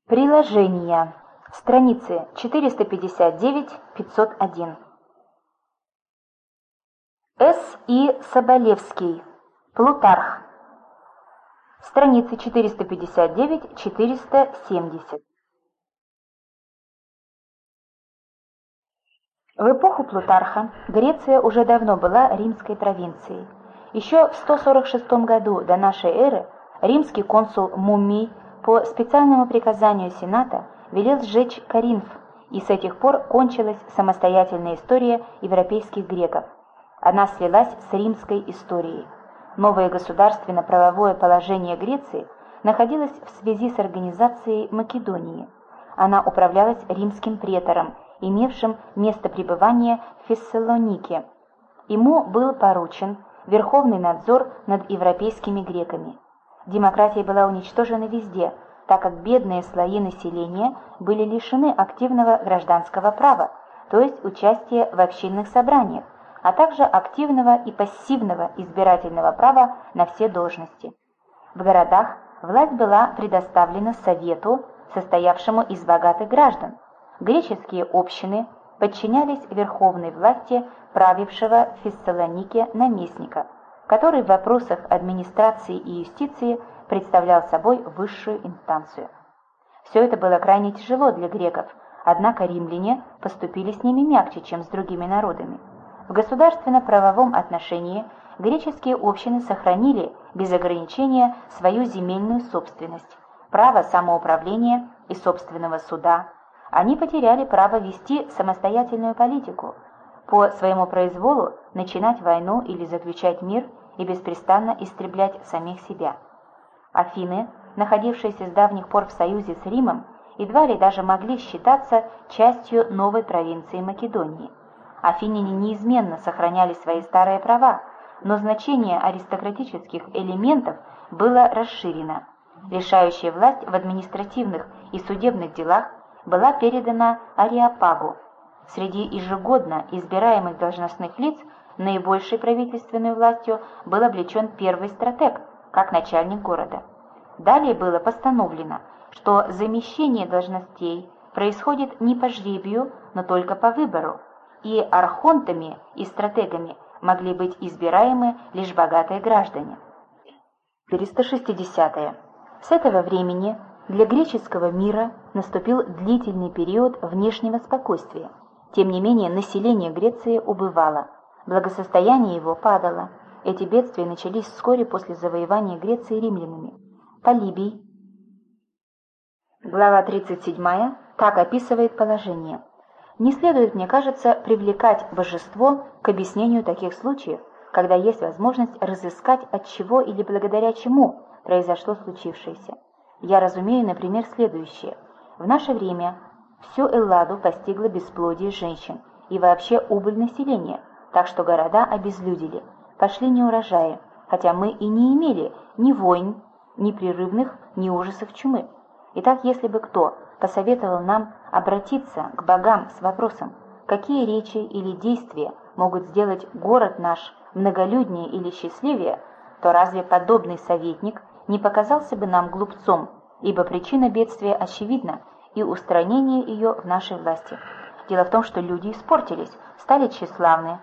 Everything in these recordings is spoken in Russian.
Приложения. Страницы 459-501. С. И. Соболевский. Плутарх. Страницы 459-470. В эпоху Плутарха Греция уже давно была римской провинцией. Еще в 146 году до нашей эры римский консул Мумий по специальному приказанию Сената велел сжечь Коринф, и с этих пор кончилась самостоятельная история европейских греков. Она слилась с римской историей. Новое государственно-правовое положение Греции находилось в связи с организацией Македонии. Она управлялась римским претором, имевшим место пребывания в Фессалонике. Ему был поручен верховный надзор над европейскими греками. Демократия была уничтожена везде, так как бедные слои населения были лишены активного гражданского права, то есть участия в общинных собраниях, а также активного и пассивного избирательного права на все должности. В городах власть была предоставлена совету, состоявшему из богатых граждан. Греческие общины подчинялись верховной власти правившего в Фессалонике наместника, который в вопросах администрации и юстиции представлял собой высшую инстанцию. Все это было крайне тяжело для греков, однако римляне поступили с ними мягче, чем с другими народами. В государственно-правовом отношении греческие общины сохранили без ограничения свою земельную собственность, право самоуправления и собственного суда. Они потеряли право вести самостоятельную политику, по своему произволу начинать войну или заключать мир и беспрестанно истреблять самих себя. Афины, находившиеся с давних пор в союзе с Римом, едва ли даже могли считаться частью новой провинции Македонии. Афиняне неизменно сохраняли свои старые права, но значение аристократических элементов было расширено. Решающая власть в административных и судебных делах была передана Ареопагу. Среди ежегодно избираемых должностных лиц наибольшей правительственной властью был облечен первый стратег, как начальник города. Далее было постановлено, что замещение должностей происходит не по жребию, но только по выбору, и архонтами и стратегами могли быть избираемы лишь богатые граждане. 460. С этого времени для греческого мира наступил длительный период внешнего спокойствия. Тем не менее, население Греции убывало, благосостояние его падало. Эти бедствия начались вскоре после завоевания Греции римлянами. Полибий, глава 37, так описывает положение. Не следует, мне кажется, привлекать божество к объяснению таких случаев, когда есть возможность разыскать, от чего или благодаря чему произошло случившееся. Я разумею, например, следующее. В наше время всю Элладу постигло бесплодие женщин и вообще убыль населения, так что города обезлюдили, пошли неурожаи, хотя мы и не имели ни войн, ни прерывных, ни ужасов чумы. Итак, если бы кто посоветовал нам обратиться к богам с вопросом, какие речи или действия могут сделать город наш многолюднее или счастливее, то разве подобный советник не показался бы нам глупцом, ибо причина бедствия очевидна, и устранение ее в нашей власти. Дело в том, что люди испортились, стали тщеславны,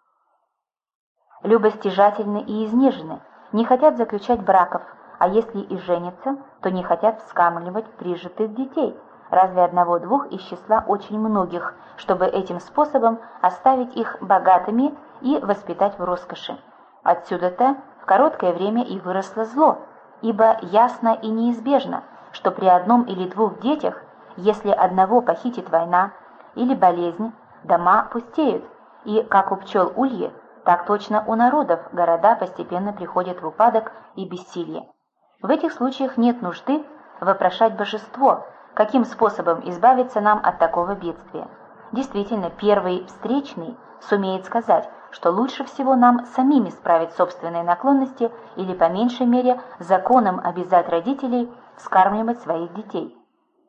любостяжательны и изнежены, не хотят заключать браков, а если и женятся, то не хотят вскармливать прижитых детей, разве одного-двух из числа очень многих, чтобы этим способом оставить их богатыми и воспитать в роскоши. Отсюда-то в короткое время и выросло зло, ибо ясно и неизбежно, что при одном или двух детях, если одного похитит война или болезнь, дома пустеют, и, как у пчел ульи, так точно у народов города постепенно приходят в упадок и бессилие. В этих случаях нет нужды вопрошать божество, каким способом избавиться нам от такого бедствия. Действительно, первый встречный сумеет сказать, что лучше всего нам самим исправить собственные наклонности или, по меньшей мере, законом обязать родителей вскармливать своих детей.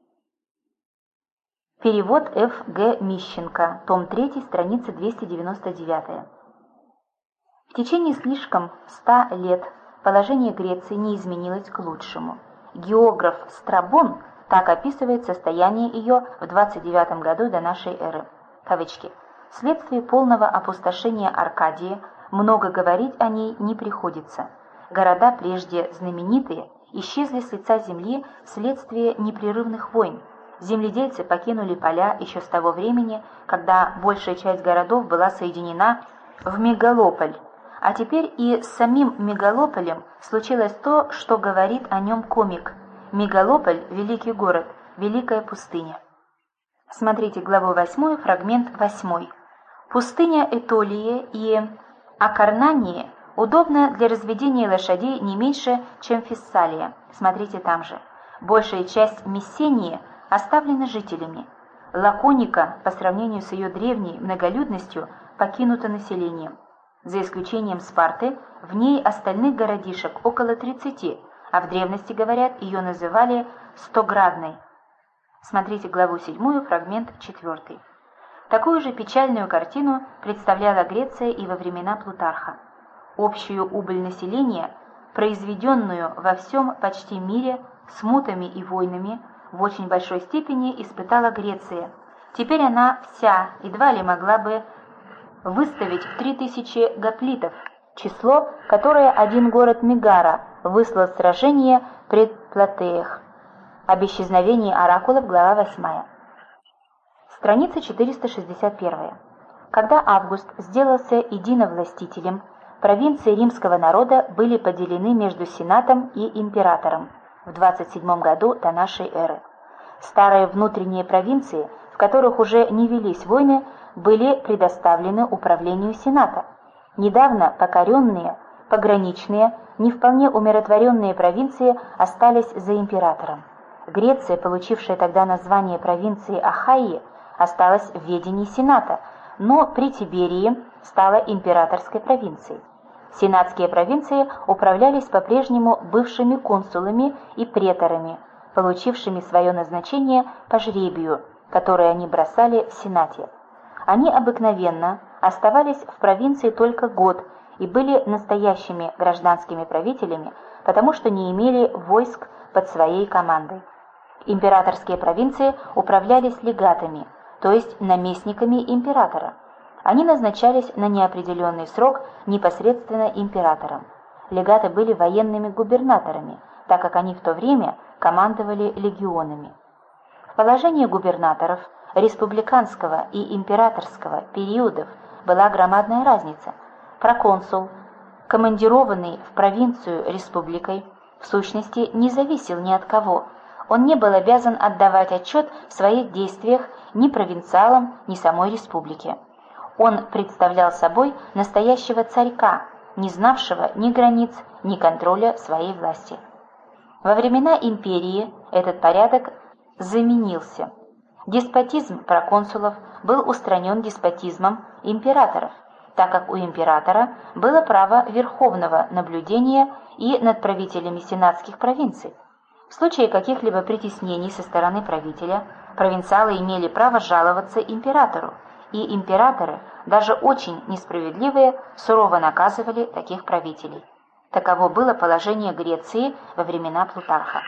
Перевод Ф. Г. Мищенко, том 3, страница 299. В течение слишком 100 лет положение Греции не изменилось к лучшему. Географ Страбон Так описывает состояние ее в 29 году до нашей эры. Кавычки. «Вследствие полного опустошения Аркадии много говорить о ней не приходится. Города, прежде знаменитые, исчезли с лица земли вследствие непрерывных войн. Земледельцы покинули поля еще с того времени, когда большая часть городов была соединена в мегалополь. А теперь и с самим мегалополем случилось то, что говорит о нем комик. Мегалополь – великий город, великая пустыня». Смотрите главу 8, фрагмент 8. Пустыня Этолии и Акарнании удобна для разведения лошадей не меньше, чем Фессалия. Смотрите там же. Большая часть Мессении оставлена жителями. Лаконика, по сравнению с ее древней многолюдностью, покинута населением. За исключением Спарты, в ней остальных городишек около 30, а в древности, говорят, ее называли Стоградной. Смотрите главу 7, фрагмент 4. Такую же печальную картину представляла Греция и во времена Плутарха. Общую убыль населения, произведенную во всем почти мире смутами и войнами, в очень большой степени испытала Греция. Теперь она вся едва ли могла бы выставить 3000 гоплитов, число, которое один город Мегара выслал в сражение пред Платеях. Об исчезновении оракулов, глава 8. Страница 461. Когда Август сделался единовластителем, провинции римского народа были поделены между сенатом и императором в 27 году до нашей эры. Старые внутренние провинции, в которых уже не велись войны, были предоставлены управлению сената. Недавно покоренные, пограничные, не вполне умиротворенные провинции остались за императором. Греция, получившая тогда название провинции Ахайи, осталась в ведении сената, но при Тиберии стала императорской провинцией. Сенатские провинции управлялись по-прежнему бывшими консулами и преторами, получившими свое назначение по жребию, которое они бросали в сенате. Они обыкновенно оставались в провинции только год и были настоящими гражданскими правителями, потому что не имели войск под своей командой. Императорские провинции управлялись легатами, то есть наместниками императора. Они назначались на неопределенный срок непосредственно императором. Легаты были военными губернаторами, так как они в то время командовали легионами. В положении губернаторов республиканского и императорского периодов была громадная разница. Проконсул, командированный в провинцию республикой, в сущности не зависел ни от кого. Он не был обязан отдавать отчет в своих действиях ни провинциалам, ни самой республике. Он представлял собой настоящего царька, не знавшего ни границ, ни контроля своей власти. Во времена империи этот порядок заменился. Деспотизм проконсулов был устранен деспотизмом императоров, так как у императора было право верховного наблюдения и над правителями сенатских провинций. В случае каких-либо притеснений со стороны правителя, провинциалы имели право жаловаться императору, и императоры, даже очень несправедливые, сурово наказывали таких правителей. Таково было положение Греции во времена Плутарха.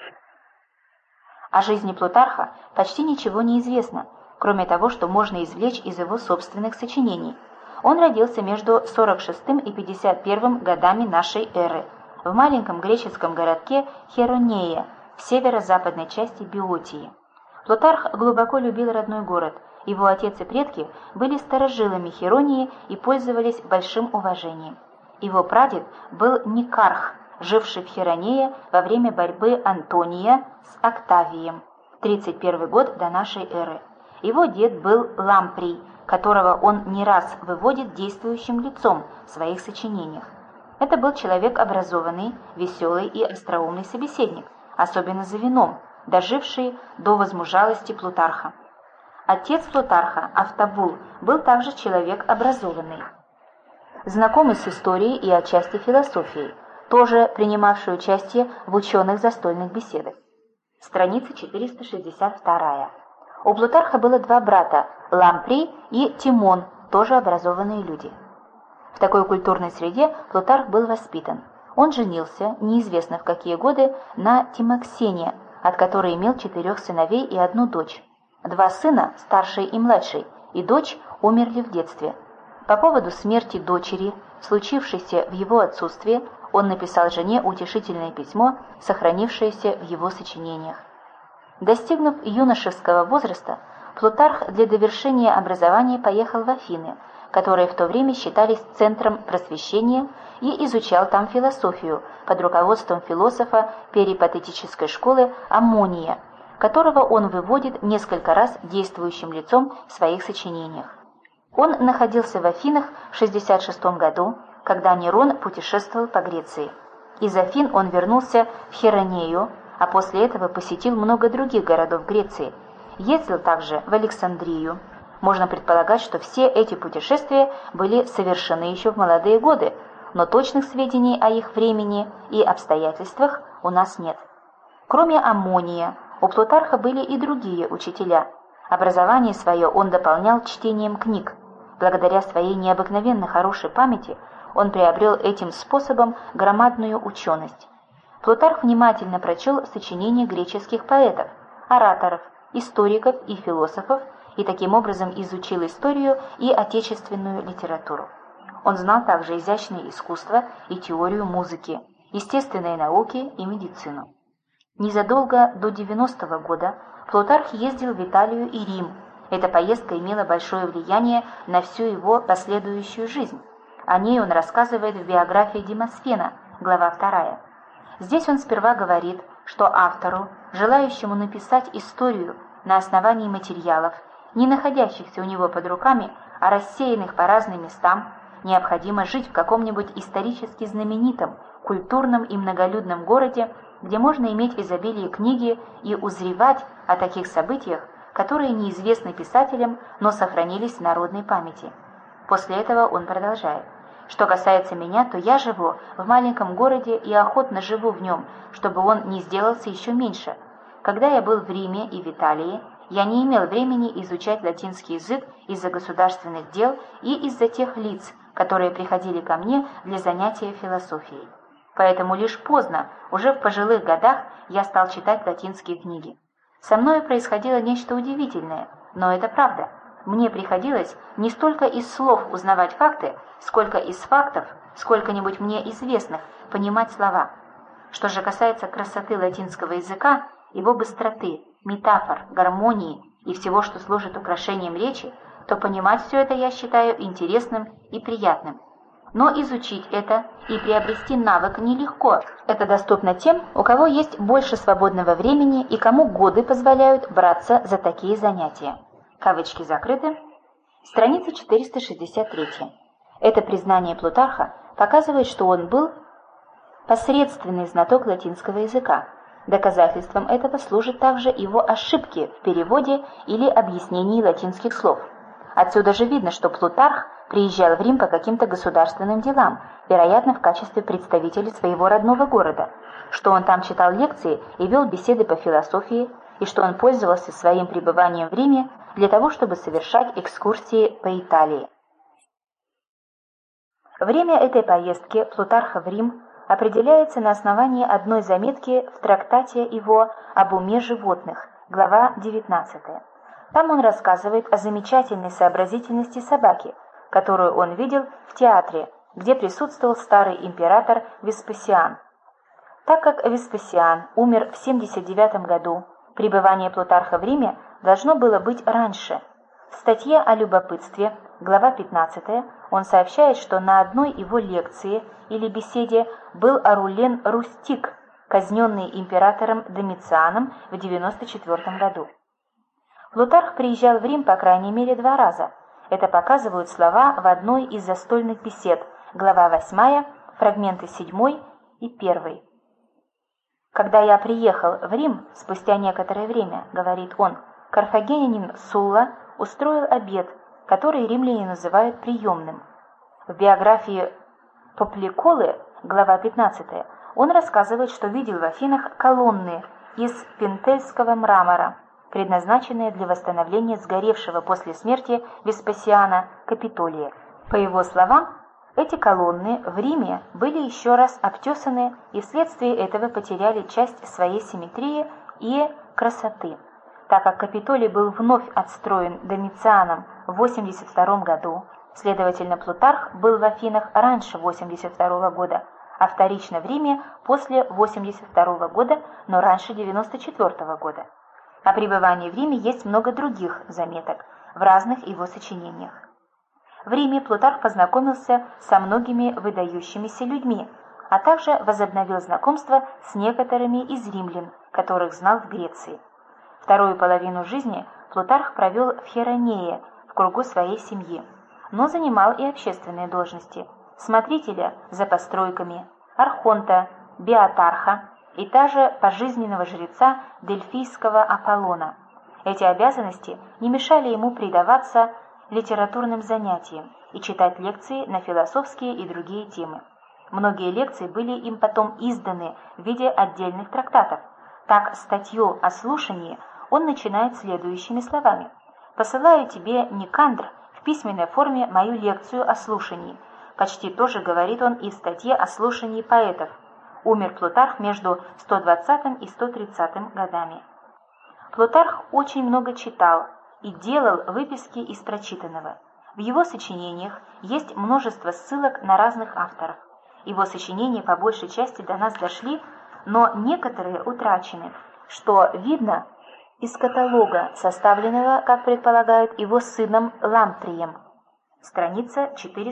О жизни Плутарха почти ничего не известно, кроме того, что можно извлечь из его собственных сочинений. Он родился между 46 и 51 годами нашей эры в маленьком греческом городке Херонея в северо-западной части Биотии. Плутарх глубоко любил родной город. Его отец и предки были старожилами Херонии и пользовались большим уважением. Его прадед был Никарх, живший в Херонее во время борьбы Антония с Октавием, 31 год до нашей эры. Его дед был Ламприй, которого он не раз выводит действующим лицом в своих сочинениях. Это был человек образованный, веселый и остроумный собеседник, особенно за вином, доживший до возмужалости Плутарха. Отец Плутарха, Автобул, был также человек образованный, знакомый с историей и отчасти философией, тоже принимавший участие в ученых застольных беседах. Страница 462. У Плутарха было два брата – Ламприй и Тимон, тоже образованные люди. В такой культурной среде Плутарх был воспитан. Он женился, неизвестно в какие годы, на Тимоксене, от которой имел 4 сыновей и 1 дочь. 2 сына, старший и младший, и дочь умерли в детстве. По поводу смерти дочери, случившейся в его отсутствие, он написал жене утешительное письмо, сохранившееся в его сочинениях. Достигнув юношеского возраста, Плутарх для довершения образования поехал в Афины, которые в то время считались центром просвещения, и изучал там философию под руководством философа перипатетической школы Аммония, которого он выводит несколько раз действующим лицом в своих сочинениях. Он находился в Афинах в 66 году, когда Нерон путешествовал по Греции. Из Афин он вернулся в Херонею, а после этого посетил много других городов Греции. Ездил также в Александрию. Можно предполагать, что все эти путешествия были совершены еще в молодые годы, но точных сведений о их времени и обстоятельствах у нас нет. Кроме Аммония, у Плутарха были и другие учителя. Образование свое он дополнял чтением книг. Благодаря своей необыкновенно хорошей памяти он приобрел этим способом громадную ученость. Плутарх внимательно прочел сочинения греческих поэтов, ораторов, историков и философов и таким образом изучил историю и отечественную литературу. Он знал также изящное искусство и теорию музыки, естественные науки и медицину. Незадолго до 90-го года Плутарх ездил в Италию и Рим. Эта поездка имела большое влияние на всю его последующую жизнь. О ней он рассказывает в биографии Демосфена, глава 2. Здесь он сперва говорит, что автору, желающему написать историю на основании материалов, не находящихся у него под руками, а рассеянных по разным местам, необходимо жить в каком-нибудь исторически знаменитом, культурном и многолюдном городе, где можно иметь изобилие книги и узревать о таких событиях, которые неизвестны писателям, но сохранились в народной памяти. После этого он продолжает. Что касается меня, то я живу в маленьком городе и охотно живу в нем, чтобы он не сделался еще меньше. Когда я был в Риме и в Италии, я не имел времени изучать латинский язык из-за государственных дел и из-за тех лиц, которые приходили ко мне для занятия философией. Поэтому лишь поздно, уже в пожилых годах, я стал читать латинские книги. Со мною происходило нечто удивительное, но это правда. Мне приходилось не столько из слов узнавать факты, сколько из фактов, сколько-нибудь мне известных, понимать слова. Что же касается красоты латинского языка, его быстроты, метафор, гармонии и всего, что служит украшением речи, то понимать все это я считаю интересным и приятным. Но изучить это и приобрести навык нелегко. Это доступно тем, у кого есть больше свободного времени и кому годы позволяют браться за такие занятия. Кавычки закрыты. Страница 463. Это признание Плутарха показывает, что он был посредственный знаток латинского языка. Доказательством этого служат также его ошибки в переводе или объяснении латинских слов. Отсюда же видно, что Плутарх приезжал в Рим по каким-то государственным делам, вероятно, в качестве представителя своего родного города, что он там читал лекции и вел беседы по философии, и что он пользовался своим пребыванием в Риме для того, чтобы совершать экскурсии по Италии. Время этой поездки Плутарха в Рим определяется на основании одной заметки в трактате его об уме животных, глава 19. Там он рассказывает о замечательной сообразительности собаки, которую он видел в театре, где присутствовал старый император Веспасиан. Так как Веспасиан умер в 79 году, пребывание Плутарха в Риме должно было быть раньше. В статье о любопытстве, глава 15, он сообщает, что на одной его лекции или беседе был Арулен Рустик, казненный императором Домицианом в 94 году. Плутарх приезжал в Рим по крайней мере 2 раза. Это показывают слова в одной из застольных бесед, глава 8, фрагменты 7 и 1. «Когда я приехал в Рим, спустя некоторое время, — говорит он, — карфагенянин Сулла устроил обед, который римляне называют приемным. В биографии Попликолы, глава 15, он рассказывает, что видел в Афинах колонны из пентельского мрамора, предназначенные для восстановления сгоревшего после смерти Веспасиана Капитолия. По его словам, эти колонны в Риме были еще раз обтесаны и вследствие этого потеряли часть своей симметрии и красоты. Так как Капитолий был вновь отстроен Домицианом в 82 году, следовательно, Плутарх был в Афинах раньше 82 года, а вторично в Риме после 82 года, но раньше 94 года. О пребывании в Риме есть много других заметок в разных его сочинениях. В Риме Плутарх познакомился со многими выдающимися людьми, а также возобновил знакомство с некоторыми из римлян, которых знал в Греции. Вторую половину жизни Плутарх провел в Херонее, в кругу своей семьи, но занимал и общественные должности – смотрителя за постройками, архонта, биотарха и даже пожизненного жреца дельфийского Аполлона. Эти обязанности не мешали ему предаваться литературным занятиям и читать лекции на философские и другие темы. Многие лекции были им потом изданы в виде отдельных трактатов. Так, статью о слушании он начинает следующими словами: «Посылаю тебе, Никандр, в письменной форме мою лекцию о слушании». Почти то же говорит он и в статье о слушании поэтов. Умер Плутарх между 120 и 130 годами. Плутарх очень много читал и делал выписки из прочитанного. В его сочинениях есть множество ссылок на разных авторов. Его сочинения по большей части до нас дошли, но некоторые утрачены, что видно из каталога, составленного, как предполагают, его сыном Ламприем. Страница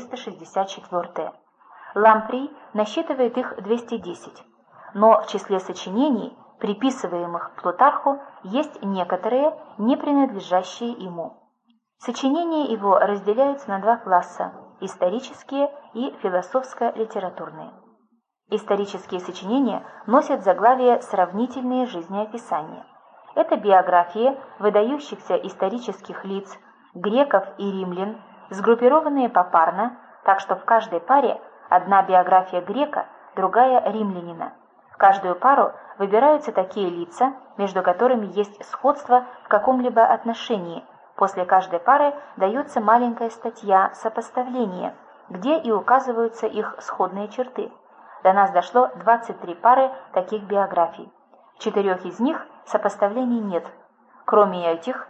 464. Ламприй насчитывает их 210, но в числе сочинений, приписываемых Плутарху, есть некоторые, не принадлежащие ему. Сочинения его разделяются на два класса – исторические и философско-литературные. Исторические сочинения носят заглавие «Сравнительные жизнеописания». Это биографии выдающихся исторических лиц, греков и римлян, сгруппированные попарно, так что в каждой паре одна биография грека, другая римлянина. В каждую пару выбираются такие лица, между которыми есть сходство в каком-либо отношении. После каждой пары дается маленькая статья сопоставления, где и указываются их сходные черты. До нас дошло 23 пары таких биографий. В 4 из них сопоставлений нет. Кроме этих,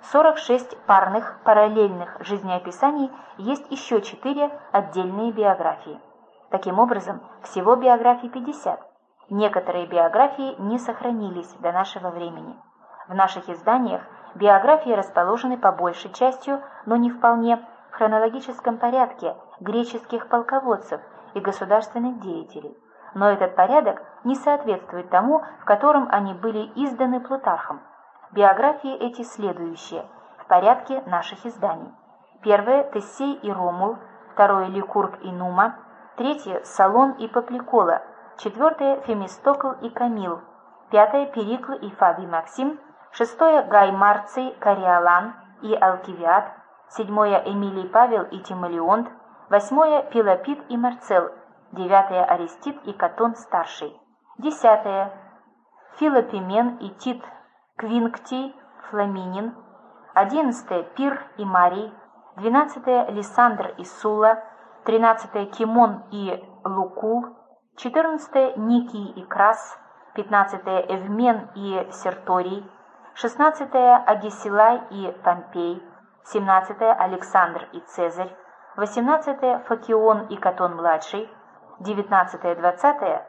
46 парных параллельных жизнеописаний есть еще 4 отдельные биографии. Таким образом, всего биографий 50. Некоторые биографии не сохранились до нашего времени. В наших изданиях биографии расположены по большей частью, но не вполне, в хронологическом порядке греческих полководцев и государственных деятелей. Но этот порядок не соответствует тому, в котором они были изданы Плутархом. Биографии эти следующие, в порядке наших изданий. Первое – Тессей и Ромул, второе – Ликург и Нума, третье – Солон и Папликола, четвертое – Фемистокл и Камил, пятое – Перикл и Фабий Максим, шестое – Гай Марций, Кориолан и Алкивиад, седьмое – Эмилий Павел и Тимолеонт, восьмое – Пилопит и Марцел, девятое – Аристид и Катон Старший, десятое – Филопимен и Тит Квинктий Фламинин, 11-е Пир и Марий, 12-е Лисандр и Сула, 13-е Кимон и Лукул, 14-е Никий и Крас, 15-е Эвмен и Серторий, 16-е Агесилай и Помпей, 17-е Александр и Цезарь, 18-е Факион и Катон-младший, 19-е 20-е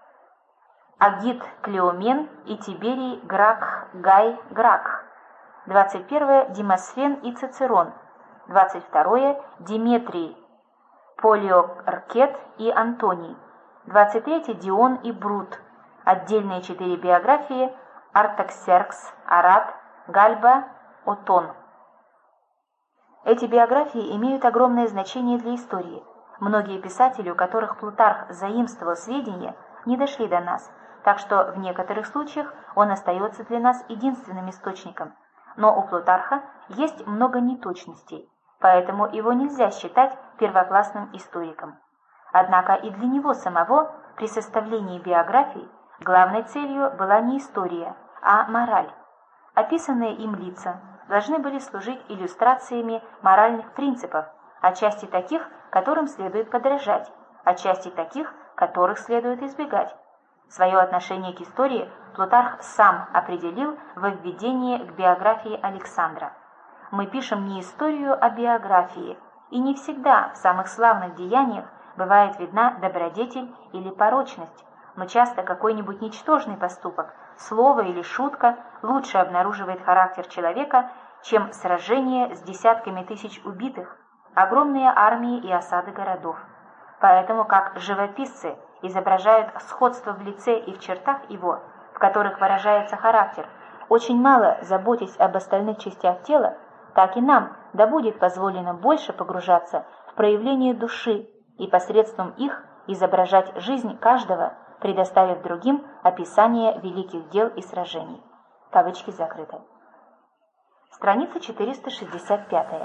Агит Клеомен и Тиберий Гракх Гай Гракх, 21-е Демосфен и Цицерон, 22-е Диметрий Полиокркет и Антоний, 23-й Дион и Брут, отдельные 4 биографии Артаксеркс, Арат, Гальба, Отон. Эти биографии имеют огромное значение для истории. Многие писатели, у которых Плутарх заимствовал сведения, не дошли до нас, так что в некоторых случаях он остается для нас единственным источником. Но у Плутарха есть много неточностей, поэтому его нельзя считать первоклассным историком. Однако и для него самого при составлении биографий главной целью была не история, а мораль. Описанные им лица должны были служить иллюстрациями моральных принципов, отчасти таких, которым следует подражать, отчасти таких, которых следует избегать. Свое отношение к истории Плутарх сам определил во введении к биографии Александра. Мы пишем не историю, а биографии, и не всегда в самых славных деяниях бывает видна добродетель или порочность, но часто какой-нибудь ничтожный поступок, слово или шутка лучше обнаруживает характер человека, чем сражение с десятками тысяч убитых, огромные армии и осады городов. Поэтому как живописцы изображают сходство в лице и в чертах его, в которых выражается характер, очень мало заботясь об остальных частях тела, так и нам да будет позволено больше погружаться в проявление души и посредством их изображать жизнь каждого, предоставив другим описание великих дел и сражений. Кавычки закрыты. Страница 465.